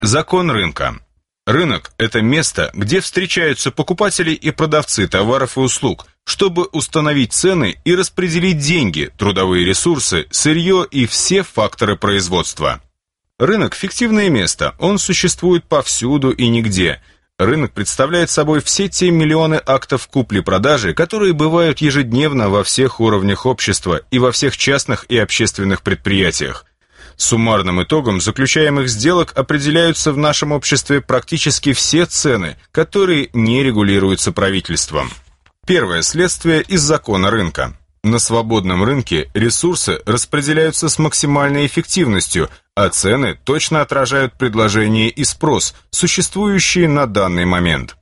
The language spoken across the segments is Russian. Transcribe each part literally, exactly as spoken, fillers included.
Закон рынка. Рынок – это место, где встречаются покупатели и продавцы товаров и услуг, чтобы установить цены и распределить деньги, трудовые ресурсы, сырье и все факторы производства. Рынок – фиктивное место, он существует повсюду и нигде. Рынок представляет собой все те миллионы актов купли-продажи, которые бывают ежедневно во всех уровнях общества и во всех частных и общественных предприятиях. Суммарным итогом заключаемых сделок определяются в нашем обществе практически все цены, которые не регулируются правительством. Первое следствие из закона рынка. На свободном рынке ресурсы распределяются с максимальной эффективностью, а цены точно отражают предложение и спрос, существующие на данный момент.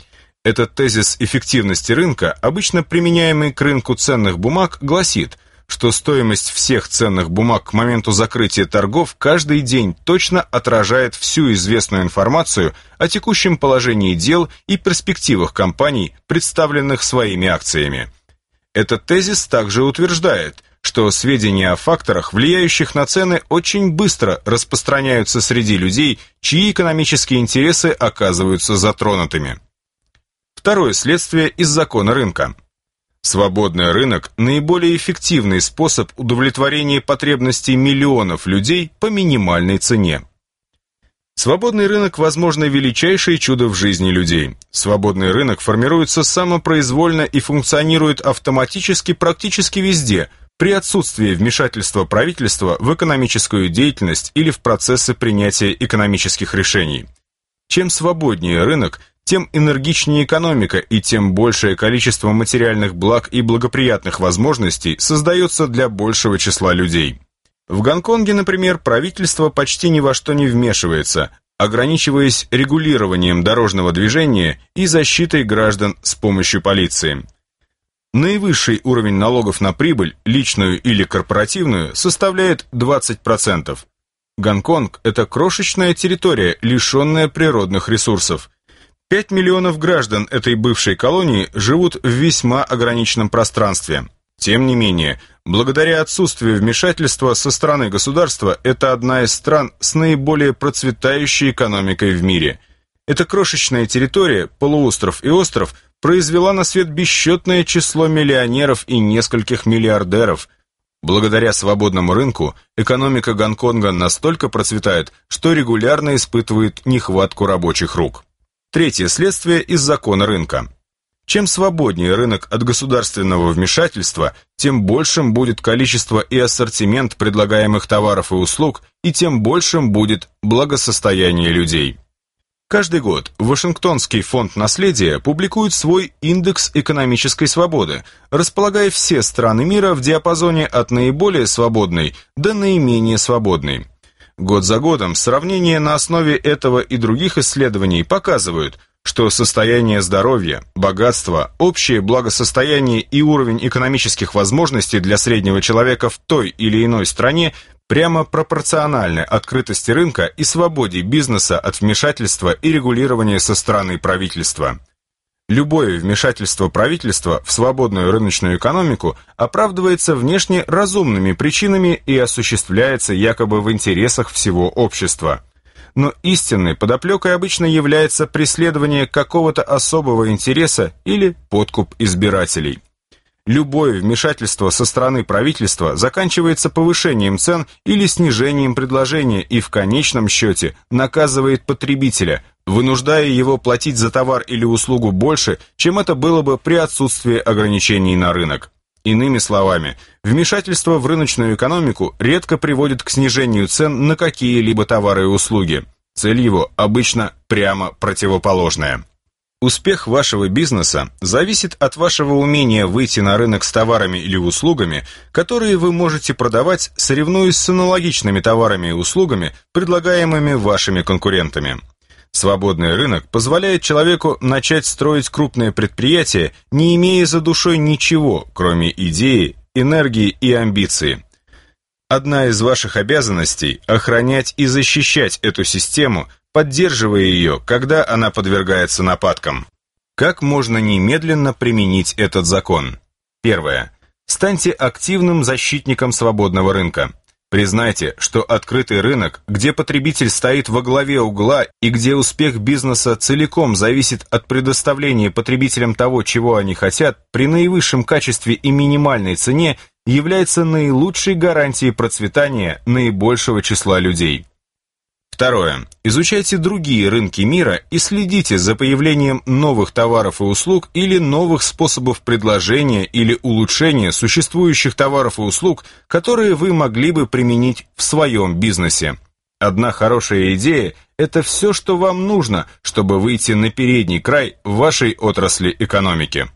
Этот тезис эффективности рынка, обычно применяемый к рынку ценных бумаг, гласит, что стоимость всех ценных бумаг к моменту закрытия торгов каждый день точно отражает всю известную информацию о текущем положении дел и перспективах компаний, представленных своими акциями. Этот тезис также утверждает, что сведения о факторах, влияющих на цены, очень быстро распространяются среди людей, чьи экономические интересы оказываются затронутыми. Второе следствие из закона рынка. Свободный рынок – наиболее эффективный способ удовлетворения потребностей миллионов людей по минимальной цене. Свободный рынок, возможно, величайшее чудо в жизни людей. Свободный рынок формируется самопроизвольно и функционирует автоматически практически везде, при отсутствии вмешательства правительства в экономическую деятельность или в процессы принятия экономических решений. Чем свободнее рынок, тем энергичнее экономика и тем большее количество материальных благ и благоприятных возможностей создается для большего числа людей. В Гонконге, например, правительство почти ни во что не вмешивается, ограничиваясь регулированием дорожного движения и защитой граждан с помощью полиции. Наивысший уровень налогов на прибыль, личную или корпоративную, составляет двадцать процентов. Гонконг – это крошечная территория, лишенная природных ресурсов. Пять миллионов граждан этой бывшей колонии живут в весьма ограниченном пространстве. Тем не менее, благодаря отсутствию вмешательства со стороны государства, это одна из стран с наиболее процветающей экономикой в мире. Эта крошечная территория, полуостров и остров, произвела на свет бесчетное число миллионеров и нескольких миллиардеров. Благодаря свободному рынку, экономика Гонконга настолько процветает, что регулярно испытывает нехватку рабочих рук. Третье следствие из закона рынка. Чем свободнее рынок от государственного вмешательства, тем большим будет количество и ассортимент предлагаемых товаров и услуг, и тем большим будет благосостояние людей. Каждый год Вашингтонский фонд наследия публикует свой индекс экономической свободы, располагая все страны мира в диапазоне от наиболее свободной до наименее свободной. Год за годом сравнения на основе этого и других исследований показывают, что состояние здоровья, богатство, общее благосостояние и уровень экономических возможностей для среднего человека в той или иной стране прямо пропорциональны открытости рынка и свободе бизнеса от вмешательства и регулирования со стороны правительства. Любое вмешательство правительства в свободную рыночную экономику оправдывается внешне разумными причинами и осуществляется якобы в интересах всего общества. Но истинной подоплекой обычно является преследование какого-то особого интереса или подкуп избирателей. Любое вмешательство со стороны правительства заканчивается повышением цен или снижением предложения и в конечном счете наказывает потребителя, вынуждая его платить за товар или услугу больше, чем это было бы при отсутствии ограничений на рынок. Иными словами, вмешательство в рыночную экономику редко приводит к снижению цен на какие-либо товары и услуги. Цель его обычно прямо противоположная. Успех вашего бизнеса зависит от вашего умения выйти на рынок с товарами или услугами, которые вы можете продавать, соревнуясь с аналогичными товарами и услугами, предлагаемыми вашими конкурентами. Свободный рынок позволяет человеку начать строить крупное предприятие, не имея за душой ничего, кроме идеи, энергии и амбиции. Одна из ваших обязанностей – охранять и защищать эту систему, поддерживая ее, когда она подвергается нападкам. Как можно немедленно применить этот закон? Первое. Станьте активным защитником свободного рынка. Признайте, что открытый рынок, где потребитель стоит во главе угла и где успех бизнеса целиком зависит от предоставления потребителям того, чего они хотят, при наивысшем качестве и минимальной цене, является наилучшей гарантией процветания наибольшего числа людей. Второе. Изучайте другие рынки мира и следите за появлением новых товаров и услуг или новых способов предложения или улучшения существующих товаров и услуг, которые вы могли бы применить в своем бизнесе. Одна хорошая идея – это все, что вам нужно, чтобы выйти на передний край в вашей отрасли экономики.